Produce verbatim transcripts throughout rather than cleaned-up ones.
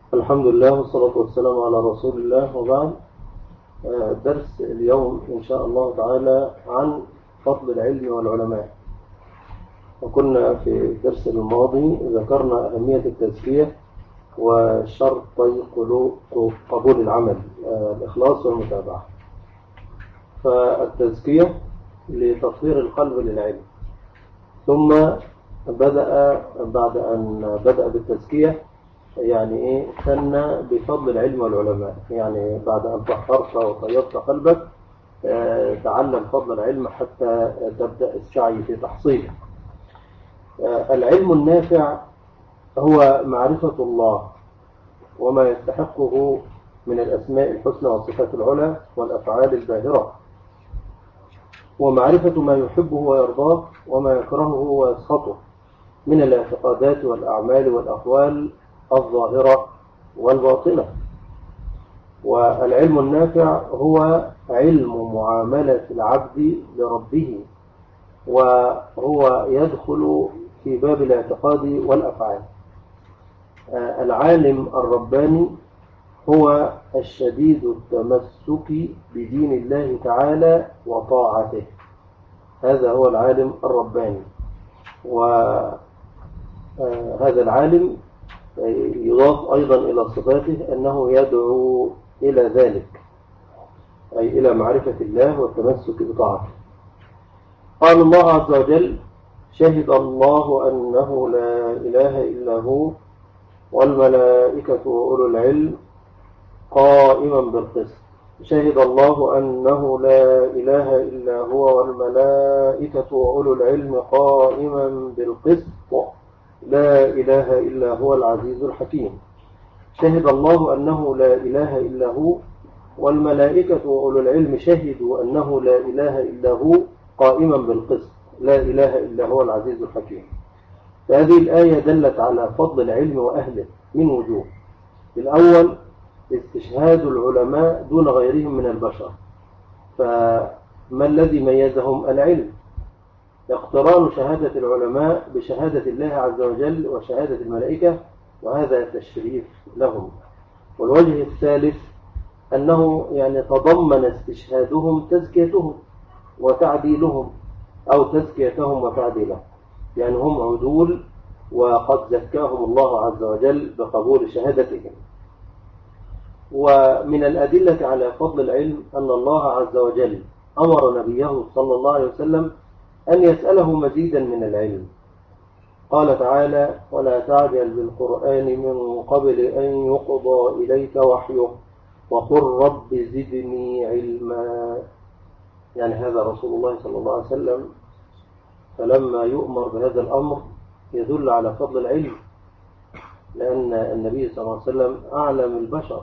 الحمد لله والصلاة والسلام على رسول الله، وبعد. درس اليوم إن شاء الله تعالى عن فضل العلم والعلماء. وكنا في الدرس الماضي ذكرنا أهمية التزكية وشرطي قبول العمل، الإخلاص والمتابعة. فالتزكية لتطهير القلب للعلم، ثم بدأ بعد أن بدأ بالتزكية يعني إيه ثنى بفضل العلم والعلماء. يعني بعد أن طهرت وطيبت قلبك تعلم فضل العلم حتى تبدأ السعي في تحصيله. العلم النافع هو معرفة الله وما يستحقه من الأسماء الحسنى والصفات العلى والأفعال الباهرة، ومعرفة ما يحبه ويرضاه وما يكرهه ويسخطه من الاعتقادات والأعمال والأقوال الظاهرة والباطنة. والعلم النافع هو علم معاملة العبد لربه، وهو يدخل في باب الاعتقاد والأفعال. العالم الرباني هو الشديد التمسك بدين الله تعالى وطاعته، هذا هو العالم الرباني. وهذا العالم يضاف أيضا إلى صفاته أنه يدعو إلى ذلك، أي إلى معرفة الله والتمسك بطاعته. قال الله عز وجل: شهد الله أنه لا إله إلا هو والملائكة وأولو العلم قائما بالقسط. شهد الله أنه لا إله إلا هو والملائكة وأولو العلم قائما بالقسط لا إله إلا هو العزيز الحكيم. شهد الله أنه لا إله إلا هو والملائكة وأولو العلم شهدوا أنه لا إله إلا هو قائما بالقسط لا إله إلا هو العزيز الحكيم. فهذه الآية دلت على فضل العلم وأهله من وجوه. الأول استشهاد العلماء دون غيرهم من البشر. فما الذي ميزهم؟ العلم. اقتران شهادة العلماء بشهادة الله عز وجل وشهادة الملائكة، وهذا تشريف لهم. والوجه الثالث أنه يعني تضمن استشهادهم تزكيتهم وتعديلهم، أو تزكيتهم وتعديلهم، يعني هم عدول وقد زكاهم الله عز وجل بقبول شهادتهم. ومن الأدلة على فضل العلم أن الله عز وجل أمر نبيه صلى الله عليه وسلم أن يسأله مزيدا من العلم. قال تعالى: ولا تعجل بالقرآن من قبل أن يقضى إليك وحيه وقل رب زدني علما. يعني هذا رسول الله صلى الله عليه وسلم، فلما يؤمر بهذا الأمر يدل على فضل العلم، لأن النبي صلى الله عليه وسلم أعلم البشر.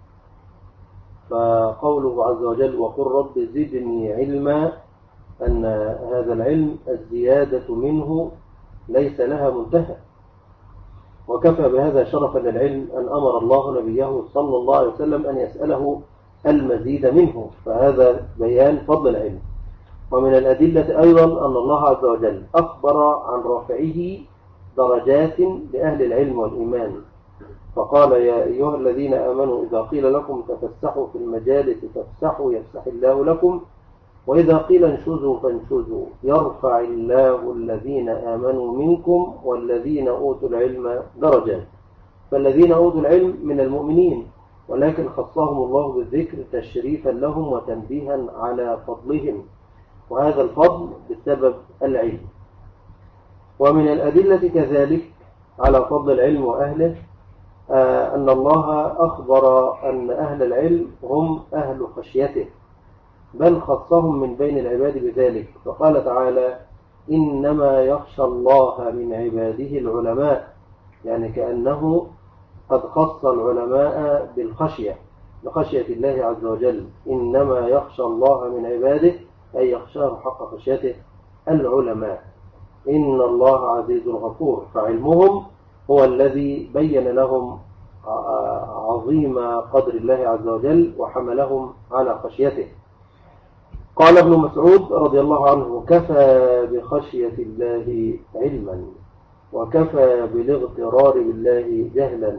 فقوله عز وجل وقل رب زدني علما، أن هذا العلم الزيادة منه ليس لها منتهى. وكفى بهذا شرفا للعلم أن أمر الله نبيه صلى الله عليه وسلم أن يسأله المزيد منه، فهذا بيان فضل العلم. ومن الأدلة أيضا أن الله عز وجل أخبر عن رفعه درجات لأهل العلم والإيمان، فقال: يا أيها الذين آمنوا إذا قيل لكم تفسحوا في المجالس فافسحوا يفسح الله لكم، وإذا قيل انشزوا فانشزوا يرفع الله الذين آمنوا منكم والذين أوتوا العلم درجات. فالذين أوتوا العلم من المؤمنين، ولكن خصهم الله بالذكر تشريفا لهم وتنبيها على فضلهم، وهذا الفضل بسبب العلم. ومن الأدلة كذلك على فضل العلم وأهله آه أن الله أخبر أن أهل العلم هم أهل خشيته، بل خصهم من بين العباد بذلك، فقال تعالى: إنما يخشى الله من عباده العلماء. يعني كأنه قد خص العلماء بالخشية، بخشية الله عز وجل. إنما يخشى الله من عباده أي يخشاه حق خشيته العلماء. إن الله عزيز غفور، فعلمهم هو الذي بين لهم عظيم قدر الله عز وجل وحملهم على خشيته. قال ابن مسعود رضي الله عنه: كفى بخشية الله علما وكفى بالاغترار بالله جهلا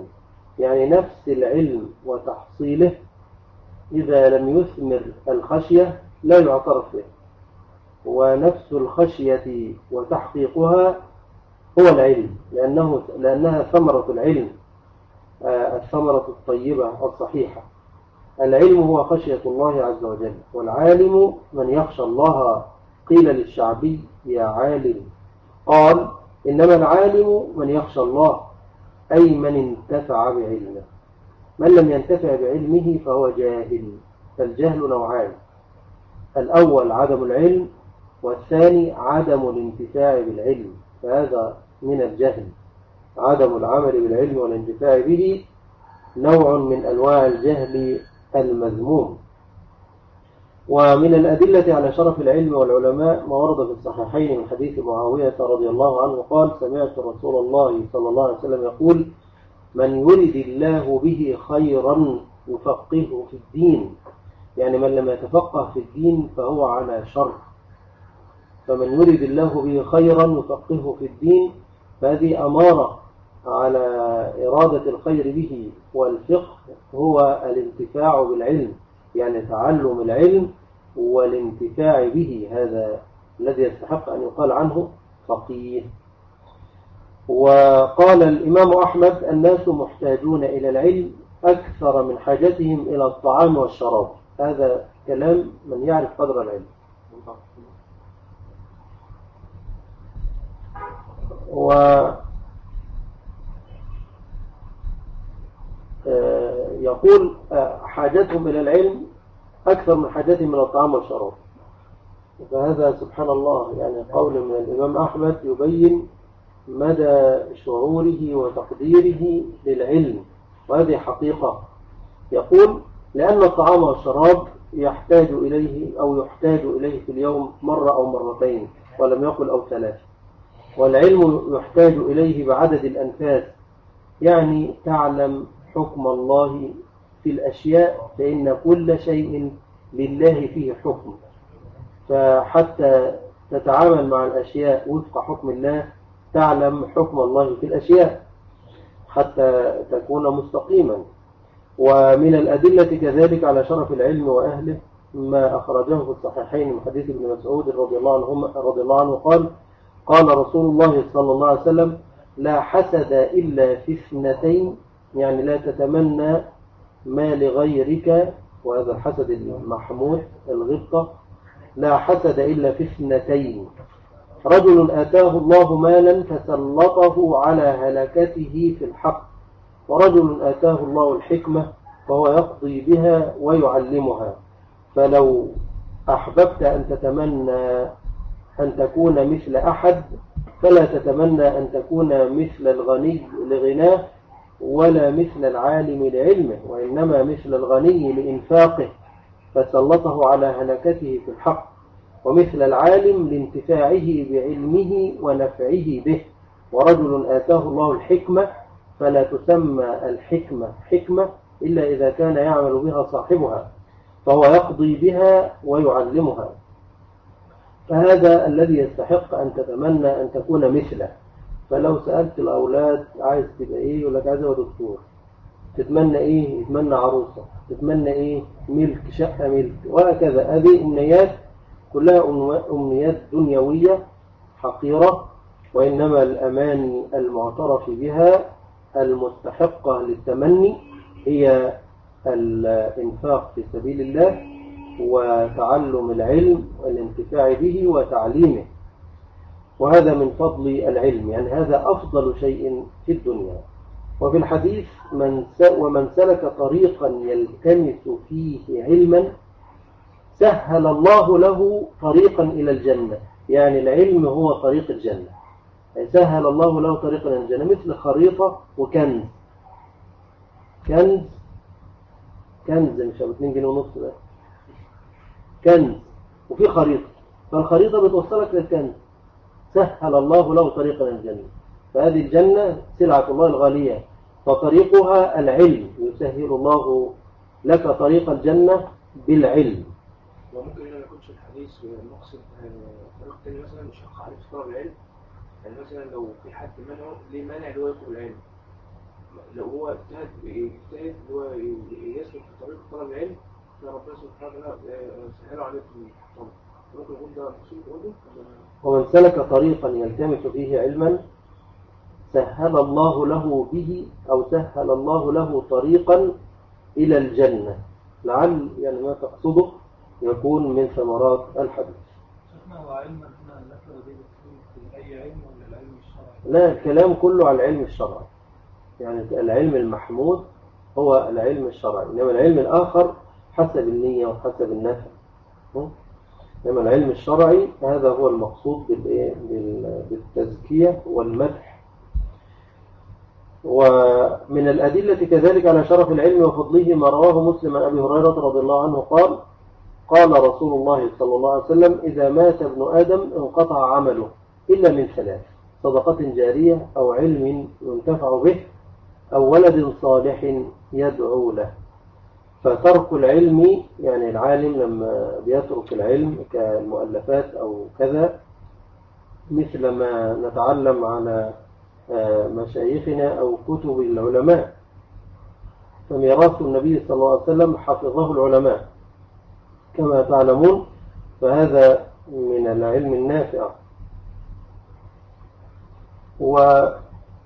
يعني نفس العلم وتحصيله إذا لم يثمر الخشية لا يعترف به، ونفس الخشية وتحقيقها هو العلم، لأنه لأنها ثمرة العلم، الثمرة الطيبة الصحيحة. العلم هو خشية الله عز وجل، والعالم من يخشى الله. قيل للشعبي يا عالم، قال إنما العالم من يخشى الله، أي من انتفع بعلمه. من لم ينتفع بعلمه فهو جاهل. فالجهل نوعان: الأول عدم العلم، والثاني عدم الانتفاع بالعلم، فهذا من الجهل. عدم العمل بالعلم والانتفاع به نوع من أنواع الجهل المذموم. ومن الأدلة على شرف العلم والعلماء ما ورد في الصحيحين من حديث معاوية رضي الله عنه قال: سمعت رسول الله صلى الله عليه وسلم يقول: من يرد الله به خيرا يفقهه في الدين. يعني من لم يتفقه في الدين فهو على شر. فمن يرد الله به خيرا يفقهه في الدين، فهذه أمارة على إرادة الخير به. والفقه هو الانتفاع بالعلم، يعني تعلم العلم والانتفاع به، هذا الذي يستحق أن يقال عنه فقيه. وقال الإمام أحمد: الناس محتاجون إلى العلم أكثر من حاجتهم إلى الطعام والشراب. هذا كلام من يعرف قدر العلم. ويقول حاجتهم إلى العلم أكثر من حاجتهم إلى الطعام والشراب. فهذا سبحان الله، يعني قول من الإمام أحمد يبين مدى شعوره وتقديره للعلم، وهذه حقيقة. يقول: لأن الطعام والشراب يحتاج إليه أو يحتاج إليه في اليوم مرة أو مرتين، ولم يقل أو ثلاث. والعلم يحتاج إليه بعدد الأنفاس، يعني تعلم حكم الله في الأشياء، فإن كل شيء لله فيه حكم. فحتى تتعامل مع الأشياء وفق حكم الله تعلم حكم الله في الأشياء حتى تكون مستقيما. ومن الأدلة كذلك على شرف العلم وأهله ما أخرجه في الصحيحين من حديث ابن مسعود رضي الله عنه رضي الله عنه قال: قال رسول الله صلى الله عليه وسلم: لا حسد إلا في اثنتين، يعني لا تتمنى ما لغيرك، وهذا الحسد المحمود الغبطة. لا حسد إلا في اثنتين: رجل آتاه الله مالا فسلطه على هلكته في الحق، ورجل آتاه الله الحكمة فهو يقضي بها ويعلمها. فلو أحببت أن تتمنى أن تكون مثل أحد فلا تتمنى أن تكون مثل الغني لغناه، ولا مثل العالم لعلمه، وإنما مثل الغني لإنفاقه فسلطه على هلكته في الحق، ومثل العالم لانتفاعه بعلمه ونفعه به. ورجل آتاه الله الحكمة فلا تسمى الحكمة حكمة إلا إذا كان يعمل بها صاحبها، فهو يقضي بها ويعلمها. فهذا الذي يستحق أن تتمنى أن تكون مثله. فلو سألت الأولاد عايز تبقى إيه، يقول لك عايز أبقى دكتور. تتمنى إيه؟ يتمنى عروسة. تتمنى إيه؟ ملك، شقة ملك، وهكذا. هذه أمنيات كلها أمنيات دنيوية حقيرة، وإنما الأماني المعترف بها المستحقة للتمني هي الإنفاق في سبيل الله، وتعلم العلم والانتفاع به وتعليمه، وهذا من فضل العلم، يعني هذا أفضل شيء في الدنيا. وفي الحديث: من ومن سلك طريقا يلتمس فيه علما سهل الله له طريقا إلى الجنة. يعني العلم هو طريق الجنة، يعني سهل الله له طريقا إلى الجنة، مثل خريطة وكنز. كنز كنز مش ابو اتنين جنيه ونص ده، كنز، وفي خريطة، فالخريطة بتوصلك للكنز. سهل الله له طريقا إلى الجنة، فهذه الجنة سلعة الله الغالية، فطريقها العلم. يسهل الله لك طريق الجنة بالعلم. وممكن هنا ما يكونش الحديث مقصد طريق تاني مثلا يشق عليه طلب العلم، يعني مثلا لو في حد منه ليه مانع اللي هو يطلب العلم، لو هو اجتهد اجتهد هو يسلك في طريق طلب العلم فربنا سبحانه وتعالى سهله عليه في الطلب. ممكن يكون ده مقصود برضه. ومن سلك طريقا يلتمس فيه علما سهل الله له به أو سهل الله له طريقا إلى الجنة، لعل يعني ما تقصده يكون من ثمرات الحديث. شيخنا هو علما هنا ذكر به في أي علم ولا العلم الشرعي؟ لا، الكلام كله على العلم الشرعي، يعني العلم المحمود هو العلم الشرعي، إنما العلم الآخر حسب النية وحسب النفع. إنما العلم الشرعي هذا هو المقصود بالتزكية والمدح. ومن الأدلة كذلك على شرف العلم وفضله ما رواه مسلم عن أبي هريرة رضي الله عنه قال: قال رسول الله صلى الله عليه وسلم: إذا مات ابن آدم انقطع عمله إلا من ثلاث: صدقة جارية أو علم ينتفع به أو ولد صالح يدعو له. فترك العلم، يعني العالم لما بيترك العلم كالمؤلفات أو كذا، مثل ما نتعلم على مشايخنا أو كتب العلماء، فميراث النبي صلى الله عليه وسلم حفظه العلماء كما تعلمون، فهذا من العلم النافع. ونذكر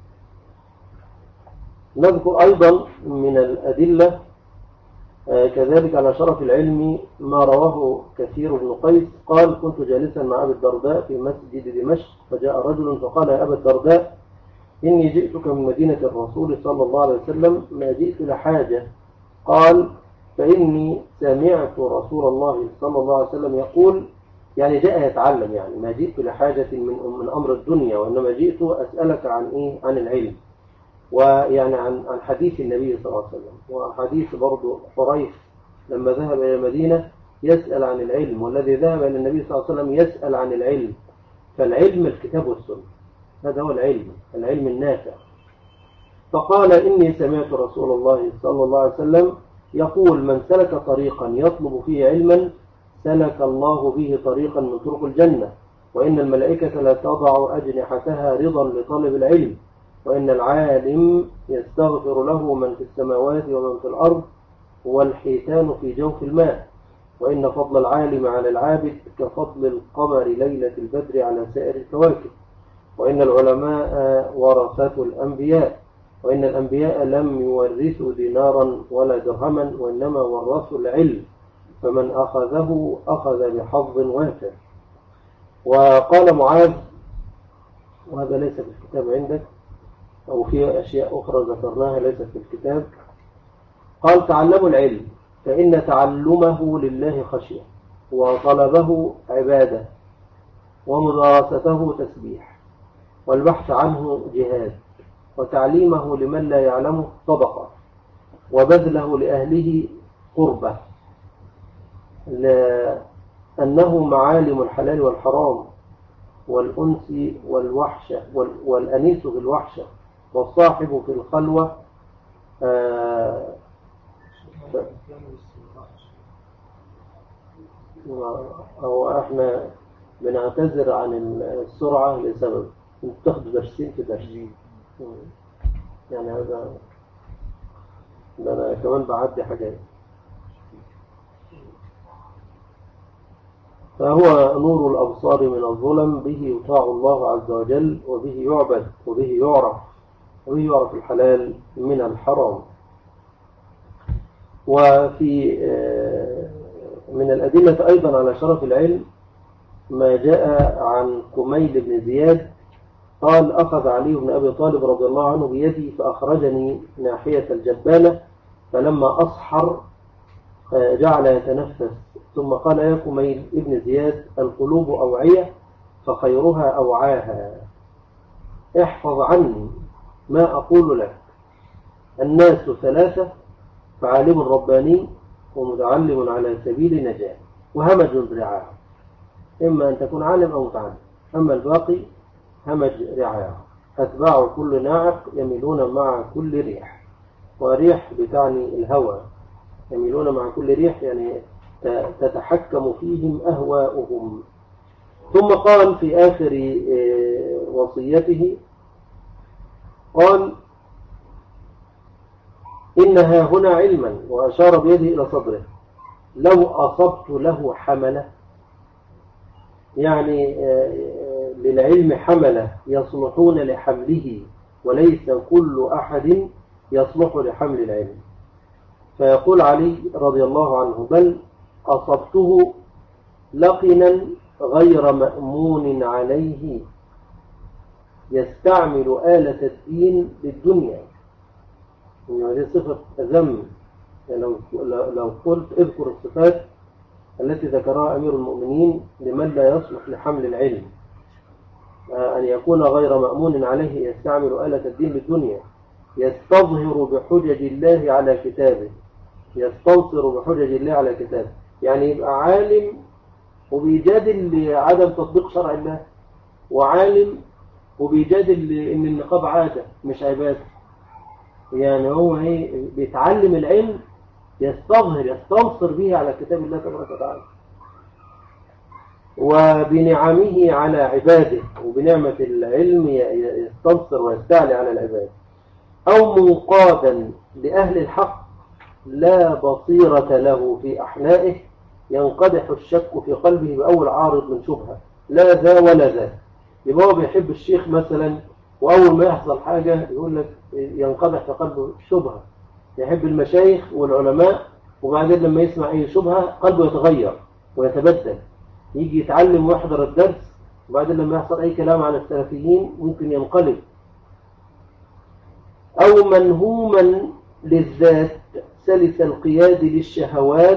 أيضا من الأدلة كذلك على شرف العلم ما رواه كثير بن قيس قال: كنت جالسا مع أبي الدرداء في مسجد دمشق، فجاء رجل فقال: يا أبا الدرداء، إني جئتك من مدينة الرسول صلى الله عليه وسلم، ما جئت لحاجة. قال: فإني سمعت رسول الله صلى الله عليه وسلم يقول، يعني جاء يتعلم، يعني ما جئت لحاجة من من أمر الدنيا، وإنما جئت أسألك عن إيه؟ عن العلم، ويعني عن عن حديث النبي صلى الله عليه وسلم، وحديث برضو حريث لما ذهب إلى المدينة يسأل عن العلم، والذي ذهب إلى النبي صلى الله عليه وسلم يسأل عن العلم. فالعلم الكتاب والسنة، هذا هو العلم، العلم النافع. فقال: إني سمعت رسول الله صلى الله عليه وسلم يقول: من سلك طريقا يطلب فيه علما سلك الله به طريقا من طرق الجنة، وإن الملائكة لا تضع أجنحتها رضا لطالب العلم، وإن العالم يستغفر له من في السماوات ومن في الأرض والحيتان في جوف الماء، وإن فضل العالم على العابد كفضل القمر ليلة البدر على سائر الكواكب، وإن العلماء ورثة الأنبياء، وإن الأنبياء لم يورثوا دينارا ولا درهما، وإنما ورثوا العلم، فمن أخذه أخذ بحظ وافر. وقال معاذ، وهذا ليس في الكتاب عندك أو في أشياء أخرى ذكرناها ليست في الكتاب، قال: تعلموا العلم فإن تعلمه لله خشية، وطلبه عبادة، ومدارسته تسبيح، والبحث عنه جهاد، وتعليمه لمن لا يعلمه صدقة، وبذله لأهله قربة، لأنه معالم الحلال والحرام، والأنس والوحشة والأنيس في الوحشة، والصاحب في الخلوة. آه أو احنا بنعتذر عن السرعة لسبب تاخد درسين في درسين، يعني هذا ده أنا كمان بعدي حاجات. فهو نور الأبصار من الظلم، به يطاع الله عز وجل، وبه يعبد، وبه يعرف، وبه يعرف الحلال من الحرام. وفي من الأدلة أيضا على شرف العلم ما جاء عن كميل بن زياد قال: أخذ علي بن أبي طالب رضي الله عنه بيدي فأخرجني ناحية الجبانة، فلما أصحر جعل يتنفس، ثم قال: يا كميل ابن زياد، القلوب أوعية فخيرها أوعاها، احفظ عني ما أقول لك، الناس ثلاثة: فعالم رباني، ومتعلم على سبيل نجاة، وهمج رعاع، إما أن تكون عالم أو متعلم، أما الباقي همج رعاع، أتباع كل ناعق يميلون مع كل ريح. وريح بتعني الهوى، يميلون مع كل ريح يعني تتحكم فيهم أهواؤهم. ثم قال في آخر وصيته، قال: إنها هنا علما، وأشار بيده إلى صدره، لو أصبت له حملة، يعني للعلم حملة يصلحون لحمله، وليس كل أحد يصلح لحمل العلم. فيقول علي رضي الله عنه: بل أصبته لقنا غير مأمون عليه يستعمل آلة الدين للدنيا. يعني هذه صفة ذم. يعني لو لو قلت اذكر الصفات التي ذكرها أمير المؤمنين لمن لا يصلح لحمل العلم: أن يكون غير مأمون عليه يستعمل آلة الدين للدنيا، يستظهر بحجج الله على كتابه، يستنصر بحجج الله على كتابه، يعني يبقى عالم وبيجادل لعدم تطبيق شرع الله، وعالم وبيجادل ان النقاب عادة مش عبادة. يعني هو ايه؟ بيتعلم العلم، يستظهر يستنصر به على كتاب الله تبارك وتعالى وبنعمه على عباده، وبنعمة العلم يستنصر ويستعلي على العباد. أو منقادا لأهل الحق لا بصيرة له في أحنائه، ينقدح الشك في قلبه بأول عارض من شبهة، لا ذا ولا ذا. يبقى هو بيحب الشيخ مثلا، وأول ما يحصل حاجة يقول لك ينقدح في قلبه شبهة. يحب المشايخ والعلماء، وبعدين لما يسمع أي شبهة قلبه يتغير ويتبدل، يجي يتعلم ويحضر الدرس، وبعدين لما يحصل أي كلام عن السلفيين ممكن ينقلب. أو منهوما للذات سلس القياد للشهوات،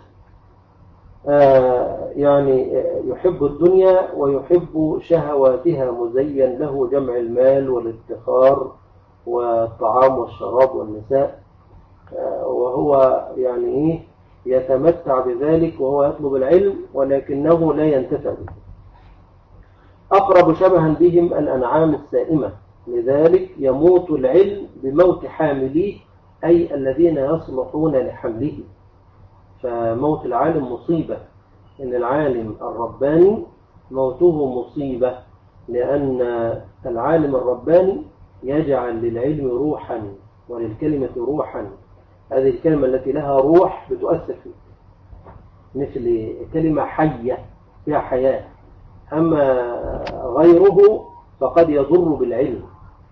آه يعني يحب الدنيا ويحب شهواتها، مزين له جمع المال والادخار والطعام والشراب والنساء، آه وهو يعني إيه يتمتع بذلك وهو يطلب العلم، ولكنه لا ينتفع به. أقرب شبها بهم الأنعام السائمة، لذلك يموت العلم بموت حامليه، أي الذين يصلحون لحمله. فموت العالم مصيبة، إن العالم الرباني موته مصيبة، لأن العالم الرباني يجعل للعلم روحا وللكلمة روحا. هذه الكلمة التي لها روح بتؤثر فيه، مثل كلمة حية فيها حياة. أما غيره فقد يضر بالعلم.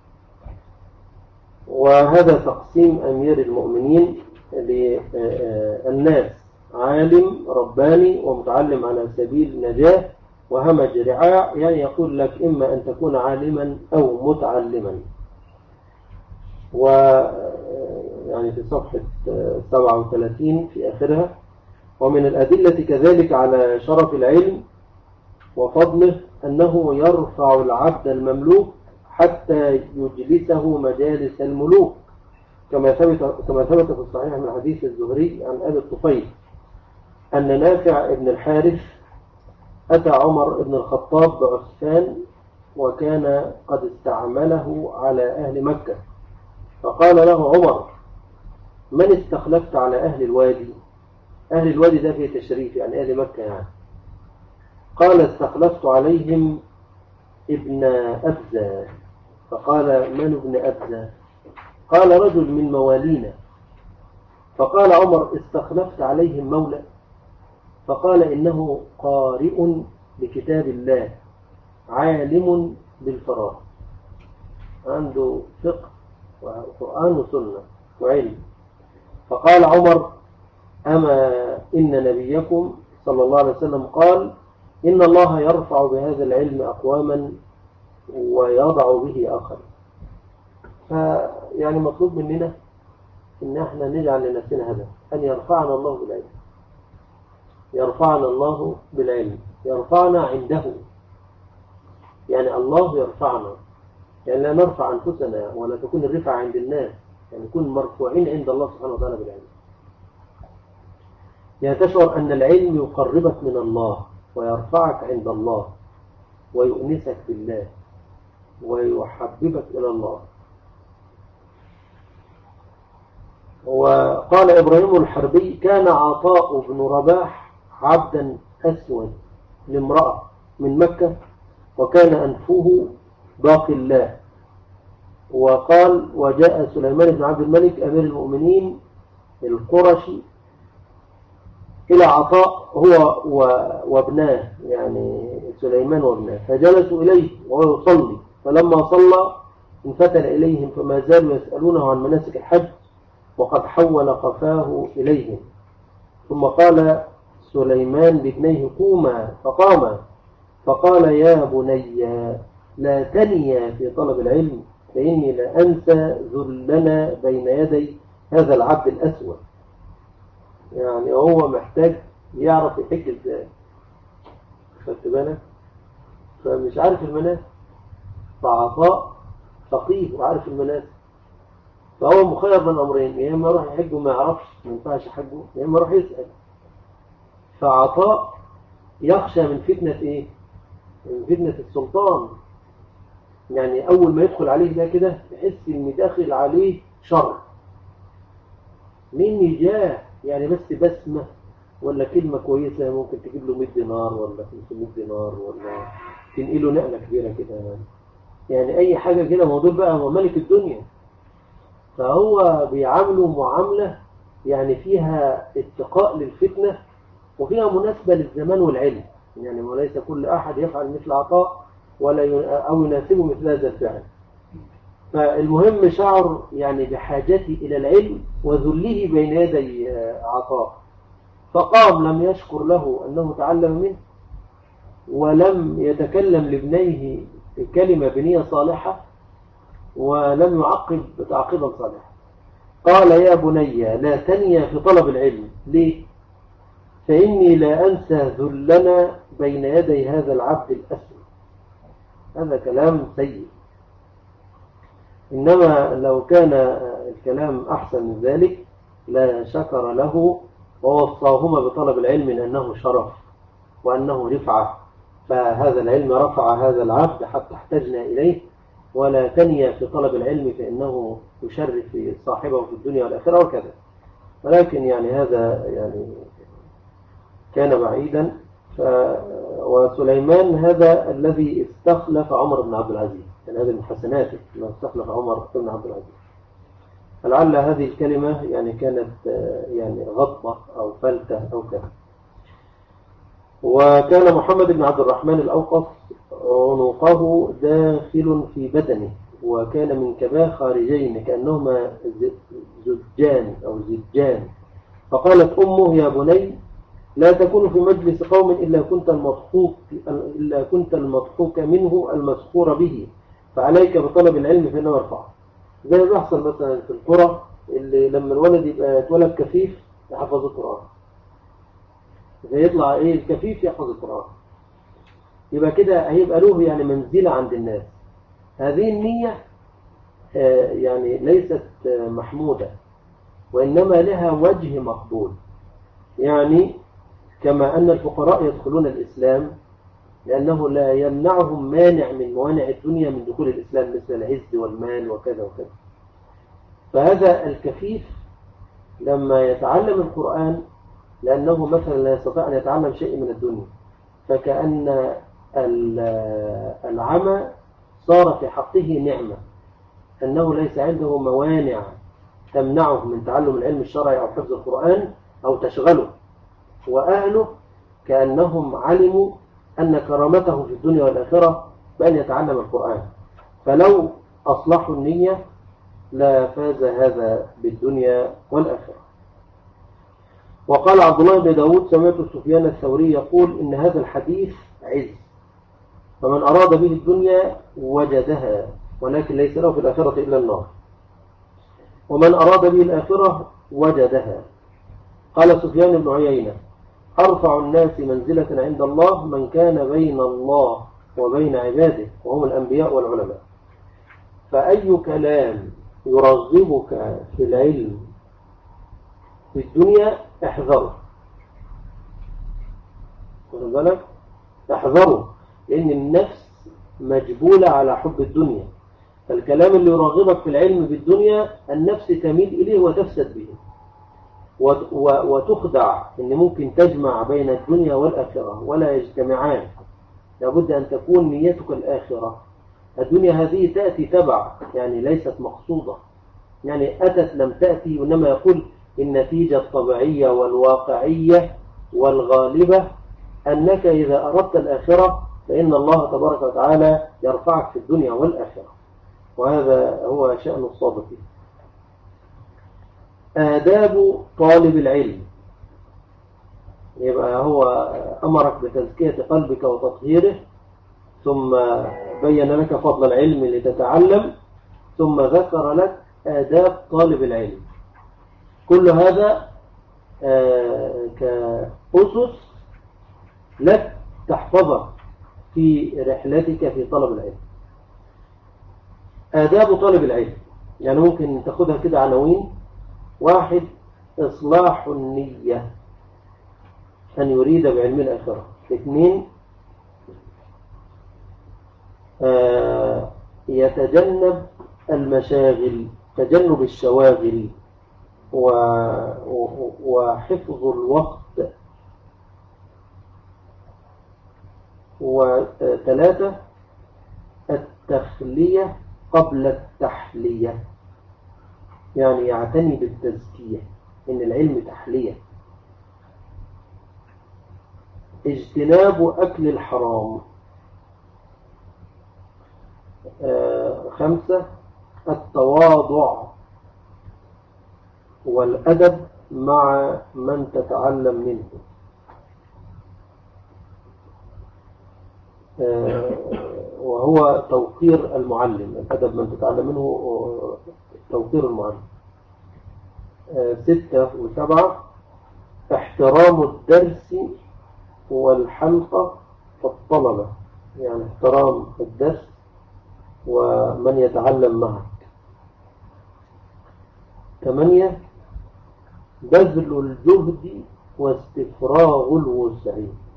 وهذا تقسيم أمير المؤمنين للناس: عالم رباني ومتعلم على سبيل النجاة، وهمج رعاع. يعني يقول لك إما أن تكون عالما أو متعلما. ويعني في صفحة سبعة وثلاثين في آخرها: ومن الأدلة كذلك على شرف العلم وفضله أنه يرفع العبد المملوك حتى يجلسه مجالس الملوك، كما ثبت كما ثبت في الصحيح من حديث الزهري عن أبي الطفيل أن نافع بن الحارث أتى عمر بن الخطاب بعسفان، وكان قد استعمله على أهل مكة، فقال له عمر: من استخلفت على أهل الوادي؟ أهل الوادي ده في تشريف، يعني أهل مكة يعني. قال: استخلفت عليهم ابن أبزة. فقال: من ابن أبزة؟ قال: رجل من موالينا. فقال عمر: استخلفت عليهم مولى؟ فقال: إنه قارئ لكتاب الله عالم بالفراغ، عنده فقه وقرآن وسنة وعلم. فقال عمر: أما إن نبيكم صلى الله عليه وسلم قال: إن الله يرفع بهذا العلم أقواما ويضع به آخر. فيعني مطلوب مننا إن احنا نجعل لنفسنا هدف، أن يرفعنا الله بالعلم، يرفعنا الله بالعلم، يرفعنا عنده. يعني الله يرفعنا، يعني لا نرفع أنفسنا ولا تكون الرفعة عند الناس، يعني نكون مرفوعين عند الله سبحانه وتعالى بالعلم. يعني تشعر أن العلم يقربك من الله ويرفعك عند الله ويؤنسك بالله ويحببك إلى الله. وقال إبراهيم الحربي: كان عطاء بن رباح عبدا أسود لامرأة من مكة، وكان أنفه باقي الله، وقال وجاء سليمان بن عبد الملك أمير المؤمنين القرشي إلى عطاء هو وابناه، يعني سليمان وابناه، فجلسوا إليه وهو يصلي، فلما صلى انفتل إليهم فما زالوا يسألونه عن مناسك الحج وقد حول قفاه إليهم. ثم قال سليمان لابنيه قوما، فقام فقال يا بني لا تنيا في طلب العلم فإني لا أنسى ذلنا بين يدي هذا العبد الأسود. يعني هو محتاج يعرف يحج ازاي، خدت بالك؟ فمش عارف المناسك، فعطاء فقيه وعارف المناسك، فهو مخير من أمرين، يا إما يروح يحج وما يعرفش ما ينفعش حجه، يا إما يروح يسأل. فعطاء يخشى من فتنة إيه؟ من فتنة السلطان، يعني أول ما يدخل عليه ده كده يحس إن داخل عليه شر مني جاه، يعني بس بسمة ولا كلمة كويسة ممكن تجيب له مية دينار ولا خمسمية دينار ولا تنقله نقلة كبيرة كده، يعني يعني أي حاجة كده. موضوع بقى هو ملك الدنيا، فهو بيعامله معاملة يعني فيها اتقاء للفتنة وفيها مناسبة للزمان والعلم، يعني وليس كل أحد يفعل مثل عطاء ولا أو يناسبه مثل هذا الفعل. فالمهم شعر يعني بحاجته إلى العلم وذله بين يدي عطاء، فقام لم يشكر له أنه تعلم منه ولم يتكلم لابنيه كلمة بنية صالحة ولم يعقب تعقيبا صالحا. قال يا بني لا تنيا في طلب العلم، ليه؟ فإني لا أنسى ذلنا بين يدي هذا العبد الأسود. هذا كلام سيء، إنما لو كان الكلام أحسن من ذلك لا شكر له ووصاهما بطلب العلم لأنه شرف وأنه رفعة، فهذا العلم رفع هذا العبد حتى احتجنا إليه. ولا تنيا في طلب العلم فإنه يشرف صاحبه في الدنيا والآخرة وكذا. ولكن يعني هذا يعني كان بعيدا. ف... وسليمان هذا الذي استخلف عمر بن عبد العزيز، يعني هذا من حسناته ما استخلف عمر بن عبد العزيز. فلعل هذه الكلمة يعني كانت يعني غضبة أو فلتة أو كذا. وكان محمد بن عبد الرحمن الأوقف عنقه داخل في بدنه، وكان من كباه خارجين كأنهما زجان أو زجان. فقالت أمه يا بني لا تكون في مجلس قوم إلا كنت المضحوك إلا كنت المضحوك منه المسخور به، فعليك بطلب العلم فإنه يرفعه. زي ما بيحصل مثلا في القرى اللي لما الولد يبقى يتولد كفيف يحفظ القرآن، يطلع ايه الكفيف يحفظ القرآن، يبقى كده هيبقى له يعني منزلة عند الناس. هذه النية آه يعني ليست آه محمودة، وإنما لها وجه مقبول. يعني كما أن الفقراء يدخلون الإسلام لأنه لا يمنعهم مانع من موانع الدنيا من دخول الإسلام مثل العز والمال وكذا وكذا. فهذا الكفيف لما يتعلم القرآن لأنه مثلا لا يستطيع أن يتعلم شيء من الدنيا، فكأن العمى صار في حقه نعمة، أنه ليس عنده موانع تمنعه من تعلم العلم الشرعي أو حفظ القرآن أو تشغله. وأهله كأنهم علموا أن كرامته في الدنيا والآخرة بأن يتعلم القرآن، فلو أصلحوا النية لا فاز هذا بالدنيا والآخرة. وقال عبد الله بن داود سمعت سفيان الثوري يقول إن هذا الحديث عز، فمن أراد به الدنيا وجدها ولكن ليس له في الآخرة إلا النار، ومن أراد به الآخرة وجدها. قال سفيان بن عيينة أرفع الناس منزلة عند الله من كان بين الله وبين عباده وهم الأنبياء والعلماء. فأي كلام يرغبك في العلم في الدنيا احذره، واخد بالك؟ احذره، لأن النفس مجبولة على حب الدنيا، فالكلام اللي يرغبك في العلم بالدنيا النفس تميل إليه وتفسد به وتخدع إن ممكن تجمع بين الدنيا والآخرة ولا يجتمعان. لابد أن تكون نيتك الآخرة، الدنيا هذه تأتي تبع، يعني ليست مقصودة، يعني أتت لم تأتي، وإنما يقول النتيجة الطبيعية والواقعية والغالبة أنك إذا أردت الآخرة فإن الله تبارك وتعالى يرفعك في الدنيا والآخرة، وهذا هو شأن الصادقين. آداب طالب العلم، يبقى هو أمرك بتزكية قلبك وتطهيره، ثم بين لك فضل العلم لتتعلم، ثم ذكر لك آداب طالب العلم. كل هذا كأسس لك تحفظها في رحلتك في طلب العلم. آداب طالب العلم يعني ممكن تاخدها كده عناوين: واحد، إصلاح النية، أن يريد بعلم الآخرة. اثنين، آه يتجنب المشاغل، تجنب الشواغل وحفظ الوقت. وثلاثة، التخلية قبل التحلية، يعني يعتني بالتزكية، إن العلم تحلية. اجتناب أكل الحرام. آه خمسة، التواضع والأدب مع من تتعلم منه. آه وهو توقير المعلم، الأدب من تتعلم منه توقير المعلم. آه ستة وسبعة، احترام الدرس والحلقة والطلبة، يعني احترام الدرس ومن يتعلم معك. ثمانية، بذل الجهد واستفراغ الوسع،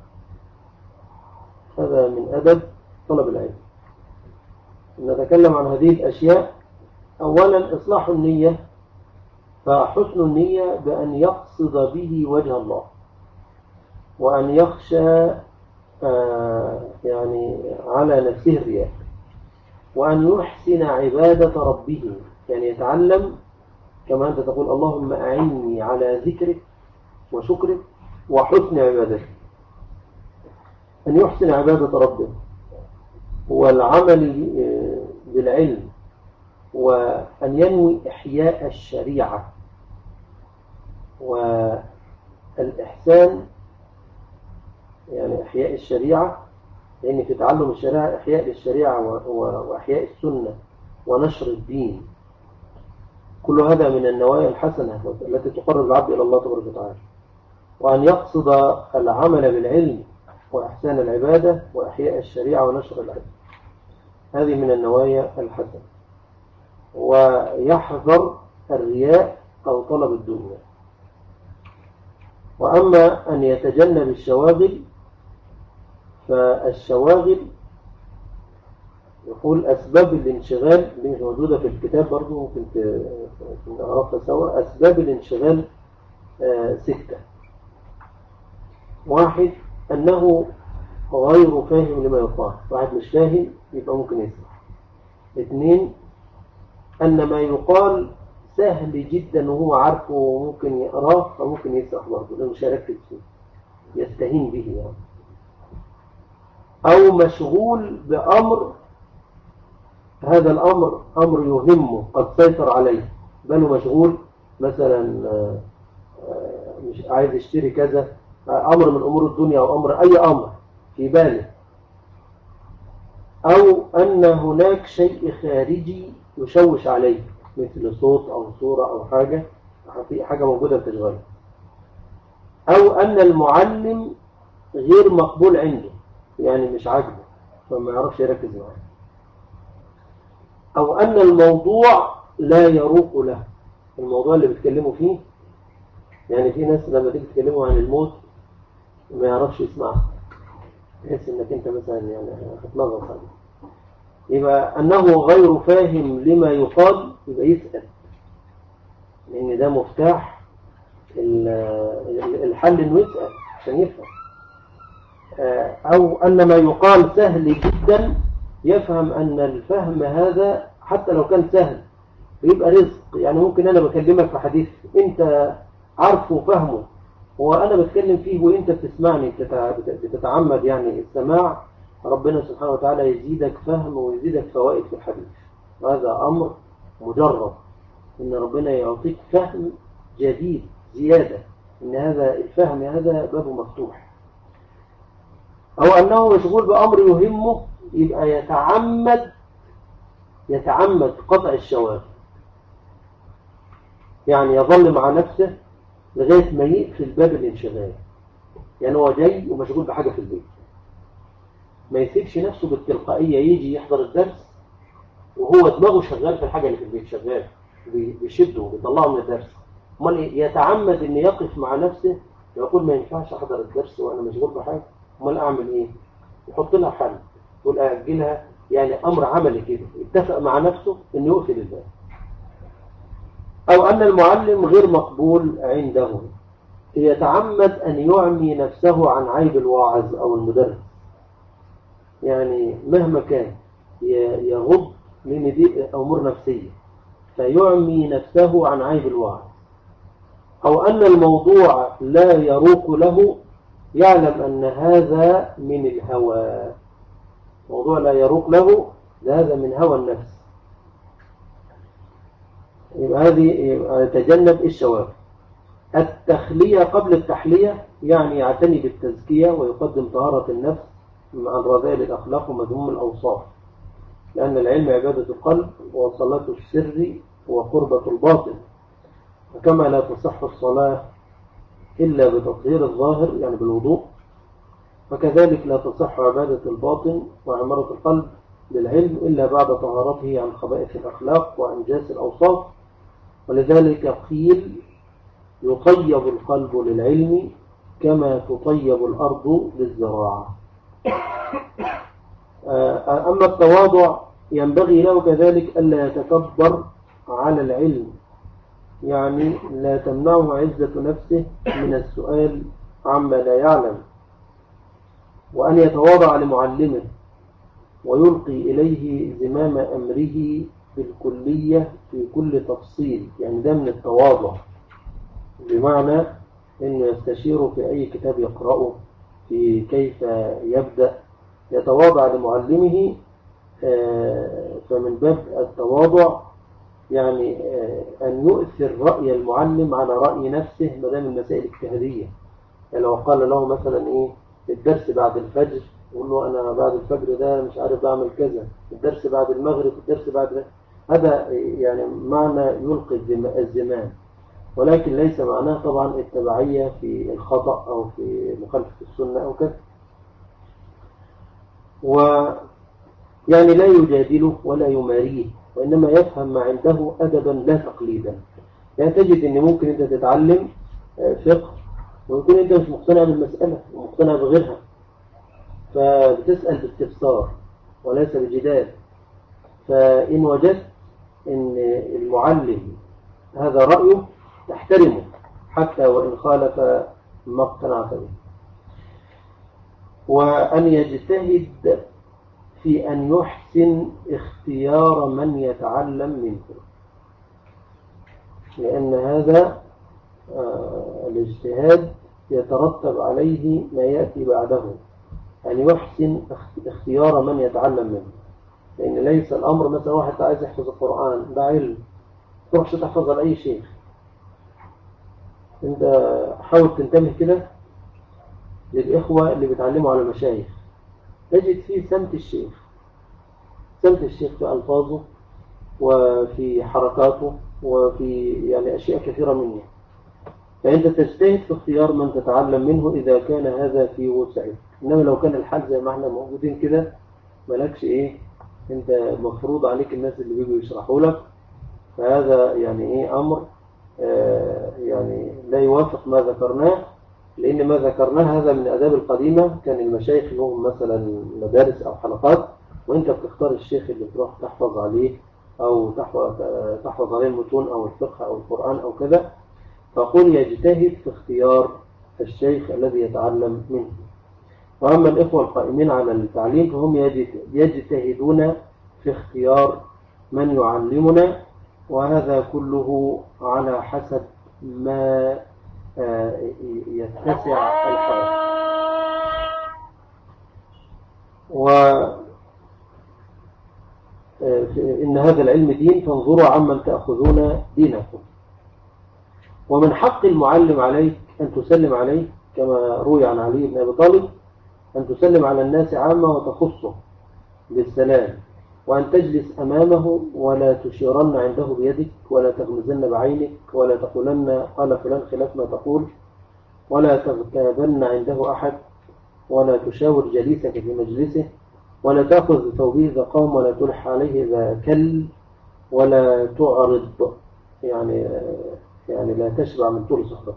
هذا من أدب طلب العلم. نتكلم عن هذه الأشياء. أولا، إصلاح النية، فحسن النية بأن يقصد به وجه الله، وأن يخشى آه يعني على نفسه الرياء، وأن يحسن عبادة ربه، يعني يتعلم كما أنت تقول: اللهم أعني على ذكرك وشكرك وحسن عبادتك. أن يحسن عبادة ربه والعمل بالعلم، وأن ينوي إحياء الشريعة. والإحسان يعني إحياء الشريعة، لأن في تعلم الشريعة إحياء للشريعة وإحياء السنة ونشر الدين. كل هذا من النوايا الحسنة التي تقرب العبد إلى الله تبارك وتعالى. وأن يقصد العمل بالعلم وإحسان العبادة وإحياء الشريعة ونشر العلم، هذه من النوايا الحسنة. ويحذر الرياء أو طلب الدنيا. وأما أن يتجنب الشواغل، فالشواغل يقول أسباب الانشغال، اللي مش موجودة في الكتاب برضو ممكن نعرفها سوا. أسباب الانشغال آه ستة. واحد، أنه غير فاهم لما يقال، واحد مش فاهم يبقى ممكن يسمع. اثنين، أن ما يقال سهل جدا وهو عارفه وممكن يقراه فممكن يسرح برضه لأنه مش هيركز فيه، يستهين به يعني. أو مشغول بأمر، هذا الأمر أمر يهمه قد سيطر عليه، بل مشغول مثلا مش عايز يشتري كذا، أمر من أمور الدنيا أو أمر أي أمر في باله. أو أن هناك شيء خارجي يشوش عليه، مثل صوت أو صورة أو حاجة حاجة موجودة بتشغله. أو أن المعلم غير مقبول عنده، يعني مش عاجبه فما يعرفش يركز معه. أو أن الموضوع لا يروق له، الموضوع اللي بيتكلموا فيه، يعني في ناس لما تيجي تكلموا عن الموت ما يعرفش يسمعها، تحس انك انت مثلا يعني هتلغط عليه. يبقى أنه غير فاهم لما يقال، يبقى يسأل، لأن ده مفتاح الحل إنه يسأل عشان يفهم. أو أن ما يقال سهل جدا، يفهم أن الفهم هذا حتى لو كان سهل يبقى رزق. يعني ممكن أنا بكلمك في حديث أنت عارفه وفهمه وأنا بتكلم فيه وأنت بتسمعني بتتعمد يعني السماع، ربنا سبحانه وتعالى يزيدك فهم ويزيدك فوائد في الحديث. وهذا أمر مجرب إن ربنا يعطيك فهم جديد زيادة، إن هذا الفهم هذا بابه مفتوح. أو أنه مشغول بأمر يهمه يبقى يتعمد يتعمد قطع الشواغل، يعني يظل مع نفسه لغاية ما يقفل باب الانشغال. يعني هو جاي ومشغول بحاجة في البيت، ما يسيبش نفسه بالتلقائية يجي يحضر الدرس وهو دماغه شغال في الحاجة اللي في البيت، شغال بيشده وبيطلعه من الدرس. امال يتعمد ان يقف مع نفسه يقول ما ينفعش احضر الدرس وانا مشغول بحاجة، امال اعمل ايه؟ يحط لها حل، يقول اجلها. يعني امر عملي كده، اتفق مع نفسه انه يقفل الباب. او ان المعلم غير مقبول عنده، يتعمد ان يعمي نفسه عن عيب الواعظ او المدرس. يعني مهما كان يغض، لان دي امور نفسيه، فيعمي نفسه عن عيب الواعظ. او ان الموضوع لا يروق له، يعلم ان هذا من الهوى. موضوع لا يروق له هذا من هوى النفس، يبقى هذه يتجنب الشواغل. التخلية قبل التحلية، يعني يعتني بالتزكية ويقدم طهارة النفس عن رذائل الأخلاق ومذموم الأوصاف، لأن العلم عبادة القلب وصلاة السر وقربة الباطن. وكما لا تصح الصلاة إلا بتطهير الظاهر يعني بالوضوء، فكذلك لا تصح عبادة الباطن وعمارة القلب بالعلم إلا بعد طهارته عن خبائث الأخلاق وأنجاس الأوصاف. ولذلك قيل يطيب القلب للعلم كما تطيب الأرض للزراعة. أما التواضع ينبغي له كذلك ألا يتكبر على العلم، يعني لا تمنعه عزة نفسه من السؤال عما لا يعلم، وأن يتواضع لمعلمه ويلقي إليه زمام أمره بالكلية في كل تفصيل. يعني ده من التواضع، بمعنى أنه يستشيره في أي كتاب يقرأه في كيف يبدأ، يتواضع لمعلمه. فمن باب التواضع يعني أن يؤثر رأي المعلم على رأي نفسه مدام المسائل اجتهادية. يعني لو قال له مثلا إيه الدرس بعد الفجر، يقول له أنا بعد الفجر ده مش عارف بعمل كذا، الدرس بعد المغرب، الدرس بعد، هذا يعني معنى يلقي الزمام، ولكن ليس معناه طبعا التبعية في الخطأ أو في مخالفة السنة أو كذا. ويعني لا يجادله ولا يماريه، وإنما يفهم ما عنده أدبا لا تقليدا. يعني تجد أن ممكن أنت تتعلم فقه ويكون أنت مش مقتنع بالمسألة ومقتنع بغيرها، فبتسأل باستفسار وليس بجدال. فإن وجدت أن المعلم هذا رأيه تحترمه حتى وإن خالف ما اقتنعت به. وأن يجتهد في أن يحسن اختيار من يتعلم منه، لأن هذا آه الاجتهاد يترتب عليه ما يأتي بعده. أن يحسن اختيار من يتعلم منه، لأن ليس الأمر مثلا واحد عايز يحفظ القرآن، ده علم، تروحش تحفظ على أي شيخ. أنت حاول تنتبه كده للإخوة اللي بيتعلموا على المشايخ، تجد فيه سمت الشيخ، سمت الشيخ في ألفاظه وفي حركاته وفي يعني أشياء كثيرة منه. فأنت تجتهد في اختيار من تتعلم منه إذا كان هذا في وسعك. إنما لو كان الحال زي ما احنا موجودين كده مالكش إيه، أنت مفروض عليك الناس اللي بيجوا يشرحوا لك، فهذا يعني إيه أمر آه يعني لا يوافق ما ذكرناه. لأن ما ذكرناه هذا من الآداب القديمة، كان المشايخ لهم مثلا مدارس أو حلقات، وأنت بتختار الشيخ اللي تروح تحفظ عليه أو تحفظ, تحفظ عليه المتون أو الفقه أو القرآن أو كذا. فقل يجتهد في اختيار الشيخ الذي يتعلم منه. وأما الإخوة القائمين على التعليم فهم يجتهدون في اختيار من يعلمنا، وهذا كله على حسب ما يتسع الحال. وإن هذا العلم دين، فانظروا عمن تأخذون دينكم. ومن حق المعلم عليك أن تسلم عليه، كما روي عن علي بن أبي طالب، أن تسلم على الناس عامة وتخصه بالسلام، وأن تجلس أمامه ولا تشيرن عنده بيدك، ولا تغمزن بعينك، ولا تقولن قال فلان خلاف ما تقول، ولا تغتابن عنده أحد، ولا تشاور جليسك في مجلسه، ولا تأخذ بثوبه إذا قام، ولا تلح عليه إذا كل، ولا تعرض، يعني يعني لا تشبع من طول صحبته.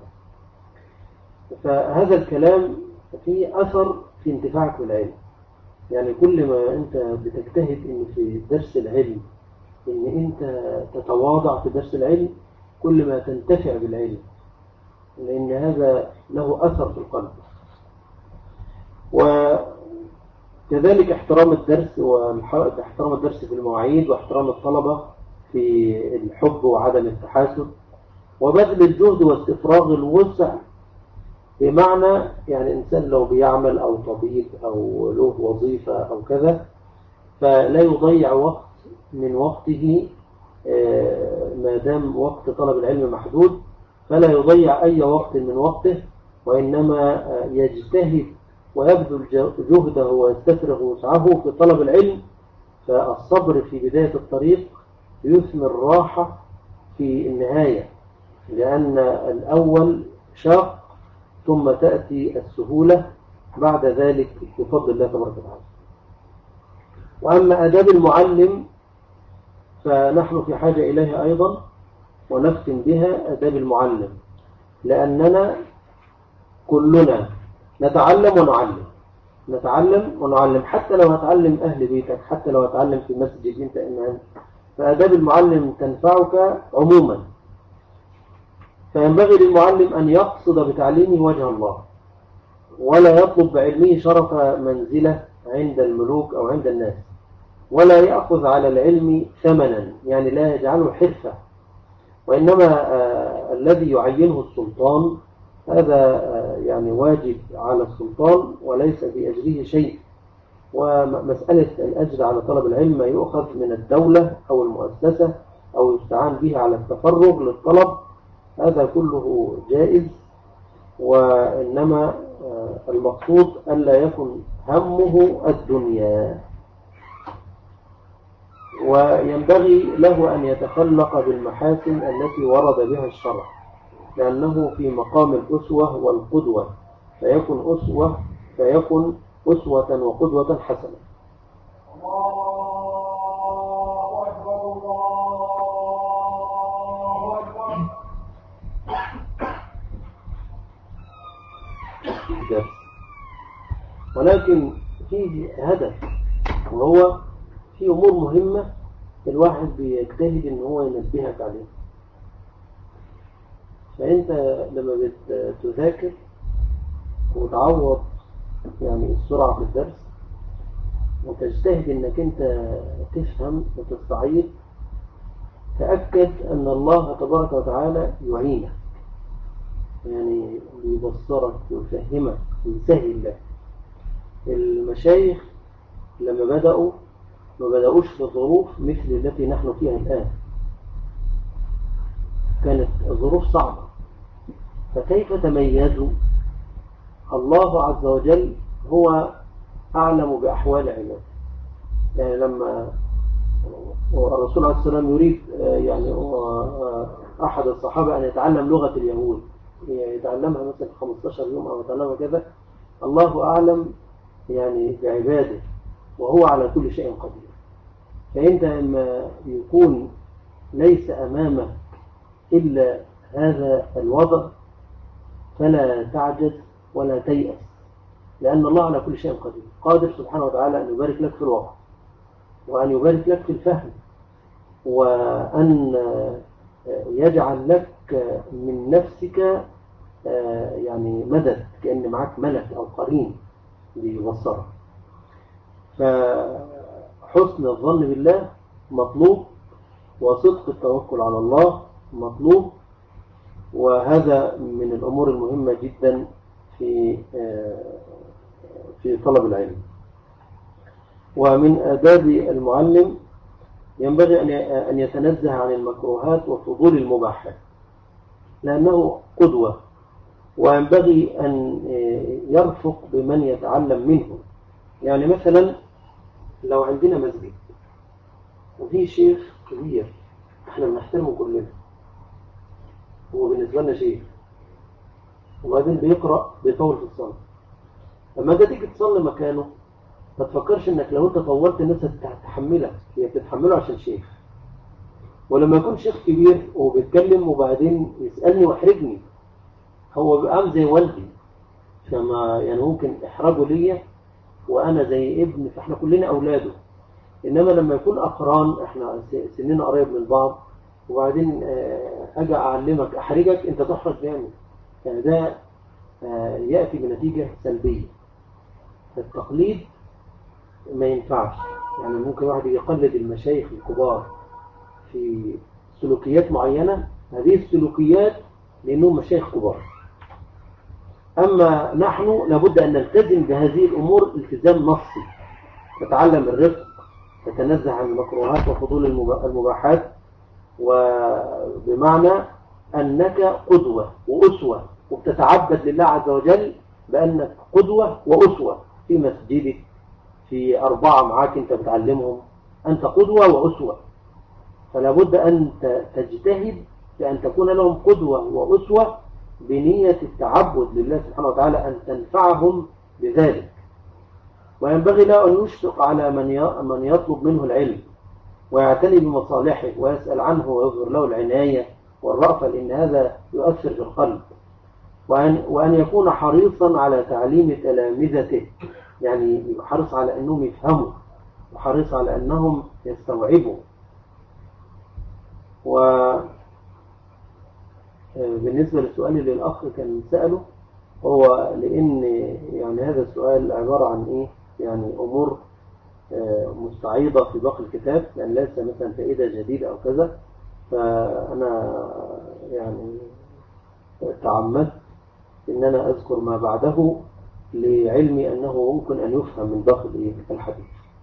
فهذا الكلام فيه أثر في انتفاعك بالعلم. يعني كل ما أنت بتجتهد إن في درس العلم إن أنت تتواضع في درس العلم، كل ما تنتفع بالعلم، لأن هذا له أثر في القلب. وكذلك احترام الدرس واحترام الدرس في المواعيد، واحترام الطلبة في الحب وعدم التحاسد، وبذل الجهد واستفراغ الوسع. بمعنى يعني إنسان لو بيعمل أو طبيب أو له وظيفة أو كذا، فلا يضيع وقت من وقته، ما دام وقت طلب العلم محدود، فلا يضيع أي وقت من وقته، وإنما يجتهد ويبذل جهده ويستفرغ وسعه في طلب العلم. فالصبر في بداية الطريق يثمر راحة في النهاية، لأن الأول شاق ثم تأتي السهولة بعد ذلك بفضل الله تبارك وتعالى. وأما آداب المعلم فنحن في حاجة إليها أيضا، ونختم بها آداب المعلم، لأننا كلنا نتعلم ونعلم، نتعلم ونعلم، حتى لو هتعلم أهل بيتك، حتى لو هتعلم في مسجد أنت إمام، فآداب المعلم تنفعك عموما. فينبغي للمعلم أن يقصد بتعليمه وجه الله، ولا يطلب بعلمه شرف منزلة عند الملوك أو عند الناس، ولا يأخذ على العلم ثمنا، يعني لا يجعله حرفة، وإنما آه الذي يعينه السلطان هذا آه يعني واجب على السلطان وليس بأجره شيء. ومسألة الأجر على طلب العلم يؤخذ من الدولة أو المؤسسة أو يستعان به على التفرغ للطلب، هذا كله جائز. وإنما آه المقصود ألا يكن همه الدنيا، وينبغي له أن يتخلق بالمحاسن التي ورد بها الشرع، لأنه في مقام الأسوة والقدوة، فيكن أسوة فيكن أسوة وقدوة حسنة. الله أكبر الله أكبر. ولكن فيه هدف، وهو في أمور مهمة الواحد بيجتهد إن هو ينبهك عليها. فأنت لما بتذاكر وتعوض يعني السرعة في الدرس، وتجتهد إنك أنت تفهم وتستعيد، تأكد أن الله تبارك وتعالى يعينك، يعني يبصرك ويفهمك ويسهل لك. المشايخ لما بدأوا ما بدأوش في ظروف مثل التي نحن فيها الآن، كانت ظروف صعبة، فكيف تميزوا؟ الله عز وجل هو أعلم بأحوال عباده. يعني لما الرسول عليه السلام يريد يعني أحد الصحابة أن يتعلم لغة اليهود، يتعلمها مثلا خمسة عشر يوم أو يتعلمها كذا، الله أعلم يعني بعباده، وهو على كل شيء قدير. فأنت لما يكون ليس أمامك إلا هذا الوضع فلا تعجز ولا تيأس، لأن الله على كل شيء قدير، قادر سبحانه وتعالى أن يبارك لك في الوقت، وأن يبارك لك في الفهم، وأن يجعل لك من نفسك يعني مدد، كأن معك ملك أو قرين ليبصره. فحسن الظن بالله مطلوب، وصدق التوكل على الله مطلوب، وهذا من الأمور المهمة جدا في في طلب العلم. ومن آداب المعلم ينبغي أن يتنزه عن المكروهات وفضول المباحات، لأنه قدوة، وينبغي أن يرفق بمن يتعلم منه. يعني مثلا لو عندنا مسجد وفي شيخ كبير احنا بنحترمه كلنا، هو بالنسبة لنا شيخ، وبعدين بيقرأ بيطول في الصلاة، لما انت تيجي تصلي مكانه ما تفكرش انك لو انت طولت الناس هتتحملك، هي بتتحمله عشان شيخ. ولما يكون شيخ كبير وبيتكلم وبعدين يسألني واحرجني، هو بقى زي والدي، فما يعني ممكن احرجه ليا وانا زي ابن، فاحنا كلنا اولاده. انما لما يكون اقران احنا سننا قريب من بعض، وبعدين اجي اعلمك احرجك انت تحرج جامد، يعني ده ياتي بنتيجه سلبيه. التقليد ما ينفعش، يعني ممكن واحد يقلد المشايخ الكبار في سلوكيات معينه، هذه السلوكيات لانهم مشايخ كبار. اما نحن لابد ان نلتزم بهذه الامور التزام نصي، نتعلم الرفق، نتنزه عن المكروهات وفضول المباحات، وبمعنى أنك قدوة وأسوة، وبتتعبد لله عز وجل بأنك قدوة وأسوة في مسجدك، في أربعة معاك أنت بتعلمهم، أنت قدوة وأسوة. فلا بد أن تجتهد بأن تكون لهم قدوة وأسوة بنية التعبد لله سبحانه وتعالى، أن تنفعهم بذلك. وينبغي له أن يشفق على من يطلب منه العلم ويعتني بمصالحه ويسأل عنه ويظهر له العناية والرأفة، لأن هذا يؤثر في القلب. وأن, وأن يكون حريصا على تعليم تلامذته، يعني حريص على أنهم يفهموا وحريص على أنهم يستوعبوا. وبالنسبة للسؤال اللي الأخ كان سأله، هو لأن يعني هذا السؤال عبارة عن إيه؟ يعني أمور مستعيضة في باقي الكتاب، يعني ليس مثلا فائدة جديدة أو كذا، فأنا يعني تعمدت إن أنا أذكر ما بعده لعلمي أنه ممكن أن يفهم من باقي الحديث.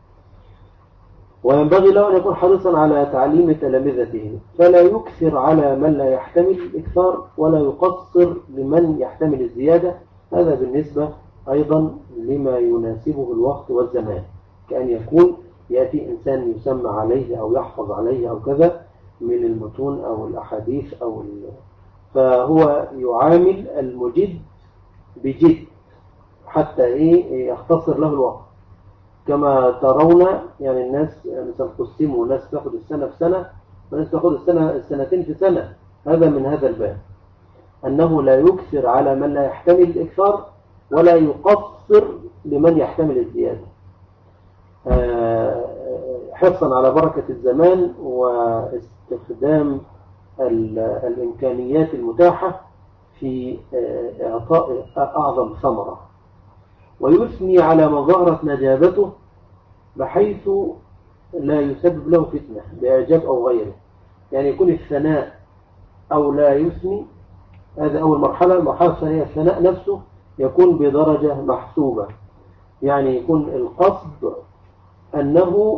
وينبغي له أن يكون حريصا على تعليم تلامذته، فلا يكثر على من لا يحتمل الإكثار ولا يقصر لمن يحتمل الزيادة. هذا بالنسبة أيضا لما يناسبه الوقت والزمان، كأن يكون يأتي إنسان يسمى عليه أو يحفظ عليه أو كذا من المتون أو الأحاديث أو ال... فهو يعامل المجد بجد حتى إيه يختصر له الوقت. كما ترون يعني الناس مثلا قسموا، ناس تأخذ السنة في سنة وناس تأخذ السنة السنتين في سنة. هذا من هذا الباب، أنه لا يكثر على من لا يحتمل الإكثار ولا يقصر لمن يحتمل الزيادة، حرصا على بركة الزمان واستخدام الإمكانيات المتاحة في إعطاء أعظم ثمرة. ويثني على من ظهرت نجابته بحيث لا يسبب له فتنة بإعجاب أو غيره، يعني يكون الثناء أو لا يثني. هذا أول مرحلة. المرحلة الثانية الثناء نفسه يكون بدرجة محسوبة، يعني يكون القصد أنه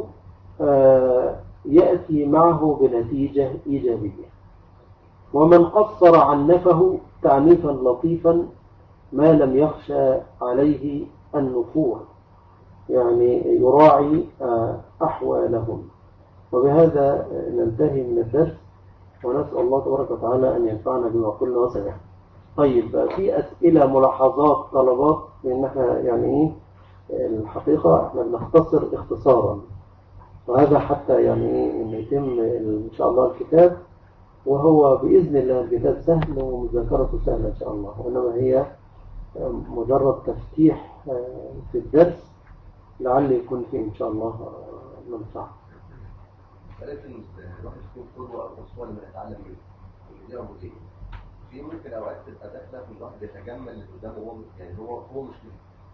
يأتي معه بنتيجة إيجابية. ومن قصر عنفه تعنيفا لطيفا ما لم يخشى عليه النفور، يعني يراعي أحوالهم. وبهذا ننتهي من الدرس، ونسأل الله تبارك وتعالى أن ينفعنا بما قلنا وسمعنا. طيب، في أسئلة، ملاحظات، طلبات؟ لأن احنا يعني إيه الحقيقة احنا بنختصر اختصارا، وهذا حتى يعني إيه إن يتم إن شاء الله الكتاب، وهو بإذن الله الكتاب سهل ومذاكرته سهلة إن شاء الله، وإنما هي مجرد تفتيح في الدرس لعل يكون فيه إن شاء الله منفعة. ولكن الواحد يكون قدوة أو أسوة لما يتعلم منه، دي ربطين. في ممكن أوقات تبقى داخلة في الواحد يتجمل اللي قدامه، هو يعني هو هو مش كده،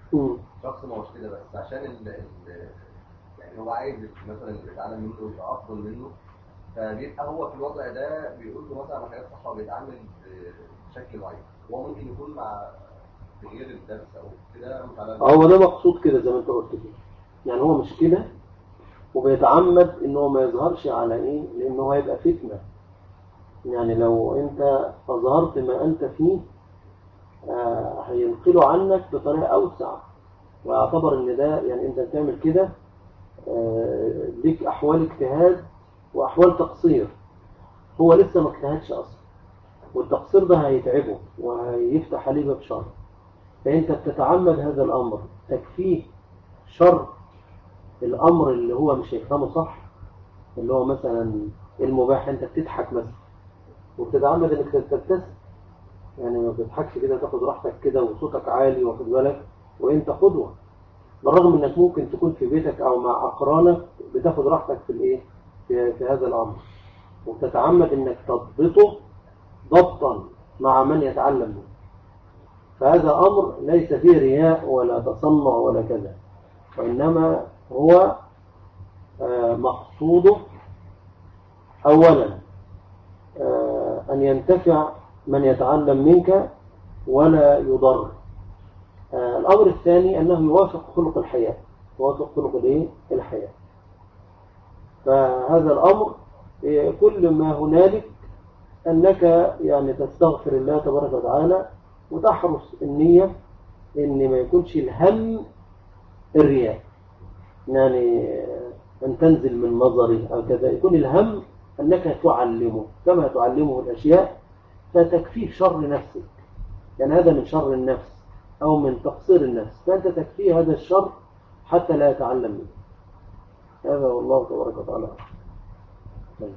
مم. شخص ما هوش كده بس عشان ال ال يعني هو عايز مثلا اللي بيتعلم منه يبقى افضل منه، فبيبقى هو في الوضع ده بيقول له مثلا على حاجات صح وبيتعامل بشكل معين، هو ممكن يكون مع غير الدرس او كده مش على هو ده مقصود كده زي ما انت قلت كده، يعني هو مش كده وبيتعمد انه ما يظهرش على ايه، لانه هيبقى فتنة. يعني لو انت اظهرت ما انت فيه آه هينقلوا عنك بطريقة اوسع، واعتبر ان ده يعني انت بتعمل كده آه ليك احوال اجتهاد واحوال تقصير، هو لسه ما اجتهدش اصلا، والتقصير ده هيتعبه وهيفتح عليه باب شر. فانت بتتعمد هذا الامر تكفيه شر الامر اللي هو مش هيفهمه صح، اللي هو مثلا المباح، انت بتضحك مثلا وبتتعمد انك تبتسم، يعني ما بتضحكش كده تاخد راحتك كده وصوتك عالي واخد بالك وانت قدوه، بالرغم انك ممكن تكون في بيتك او مع اقرانك بتاخد راحتك في الايه في, في هذا الامر، وبتتعمد انك تضبطه ضبطا مع من يتعلم منه. فهذا امر ليس فيه رياء ولا تصنع ولا كذا، وانما هو مقصوده اولا أن ينتفع من يتعلم منك ولا يضر. الأمر الثاني أنه يوافق خلق الحياة، يوافق خلق الإيه؟ الحياة. فهذا الأمر كل ما هنالك أنك يعني تستغفر الله تبارك وتعالى وتحرص النية إن ما يكونش الهم الرياء، يعني أن تنزل من نظري أو كذا، يكون الهم أنك تعلمه كما تعلمه الأشياء فتكفيه شر نفسك، يعني هذا من شر النفس أو من تقصير النفس، فأنت تكفيه هذا الشر حتى لا يتعلم منه. هذا والله تبارك وتعالى. طيب.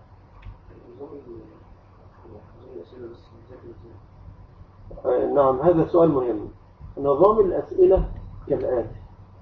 آه نعم، هذا سؤال مهم. نظام الأسئلة كالآتي: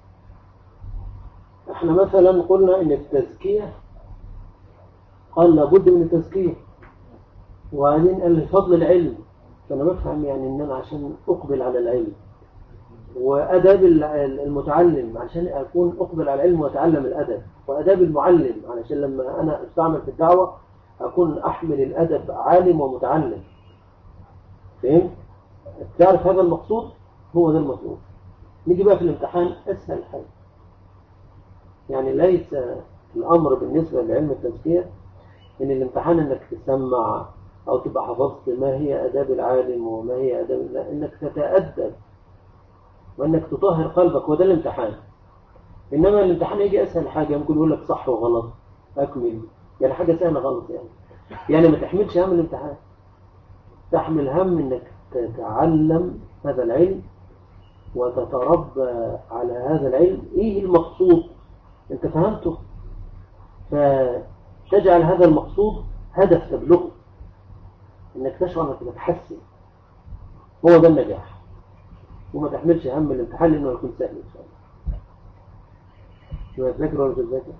احنا مثلا قلنا ان التزكية قال لابد من التزكية، وبعدين قال فضل العلم، فأنا بفهم يعني ان انا عشان اقبل على العلم، وأداب المتعلم عشان أكون أقبل على العلم وأتعلم الأدب، وأداب المعلم علشان لما أنا أستعمل في الدعوة أكون أحمل الأدب عالم ومتعلم. فهم؟ تعرف هذا المقصود؟ هو ده المطلوب. نيجي بقى في الامتحان أسهل حاجة، يعني ليس الأمر بالنسبة لعلم التزكية إن الامتحان إنك تسمع أو تبقى حفظت ما هي أداب العالم وما هي أداب، لا، إنك تتأدب وإنك تطهر قلبك، وده الامتحان. إنما الامتحان يجي أسهل حاجة، ممكن يقول لك صح وغلط أكمل، يعني حاجة سهلة غلط، يعني يعني ما تحملش هم الامتحان، تحمل هم إنك تتعلم هذا العلم وتتربى على هذا العلم. إيه المقصود؟ أنت فهمته، فتجعل هذا المقصود هدف تبلغه، إنك تشعر أنك تتحسن، هو ده النجاح. وما تحملش هم الامتحان لأنه يكون سهل إن شاء الله. شو هتذاكر ولا تذاكر؟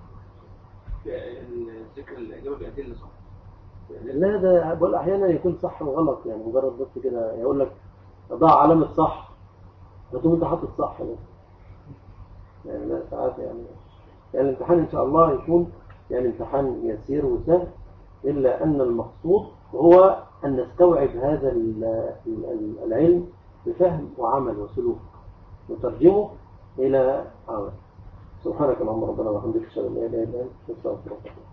الذكر الإجابة بأدلة صح؟ لا، ده بقول أحيانا يكون صح وغلط، يعني مجرد بس كده يقول لك ضع علامة صح فتقوم أنت حاطط صح بس. يعني لا، ساعات يعني يعني الامتحان إن شاء الله يكون يعني امتحان يسير وسهل، إلا أن المقصود هو أن نستوعب هذا العلم بفهم وعمل وسلوك وترجمه إلى عمل. سبحانك اللهم ربنا وبحمدك، اشهد ان لا اله الا انت، استغفرك.